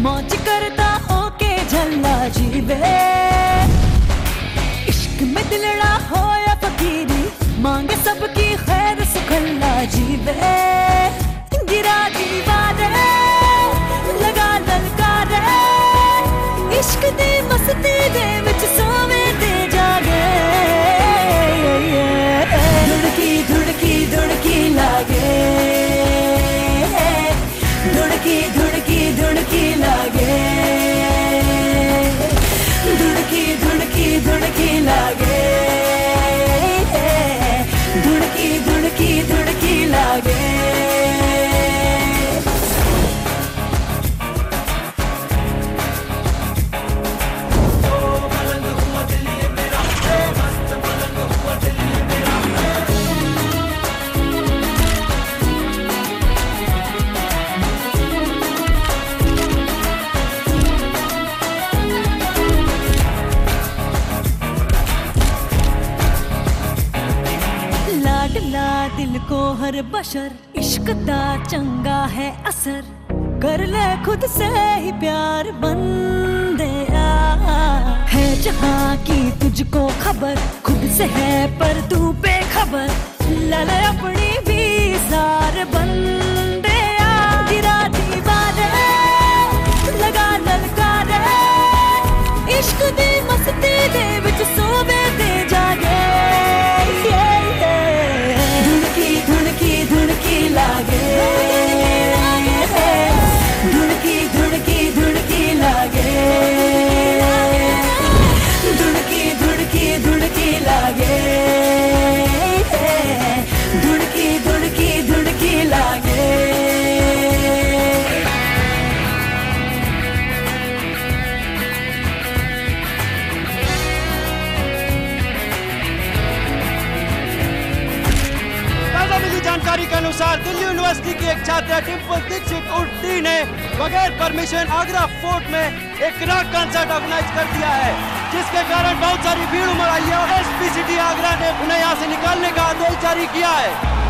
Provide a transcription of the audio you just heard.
मौज करता ओके झल्ला जीवे। इश्क में दिलड़ा हो या फकीरी, मांगे सबकी खैर सुखल्ला जीवे। गिरा दीवारे लगा ललकारे, इश्क दी मस्ती दे विच सोवे ते जागे। धुड़की धुड़की धुड़की लागे, धुड़की धुड़की धुड़की लागे, धुड़की धुड़की धुड़की लागे, धुड़की धुड़की धुड़की लागे। लाडला दिल को हर बशर, इश्क दा चंगा है असर। कर ले खुद से ही प्यार बंदे है जहाँ की तुझको खबर, खुद से है पर तू बेखबर। लल अपनी भी सार बंदे, गिरा दीवारे लगा ललकारे, इश्क दी मस्ती दे विच सोवे ते जागे। धुड़की लागे, धुड़की धुड़की धुड़की लागे, धुड़की धुड़की धुड़की लागे, धुड़की धुड़की धुड़की लागे। जानकारी के अनुसार दिल्ली यूनिवर्सिटी की एक छात्रा डिम्पल दीक्षित उर्फ ने बगैर परमिशन आगरा फोर्ट में एक रॉक कंसर्ट ऑर्गेनाइज कर दिया है, जिसके कारण बहुत सारी भीड़ उमड़ आई है और एसपीसीटी आगरा ने उन्हें यहाँ से निकालने का आदेश जारी किया है।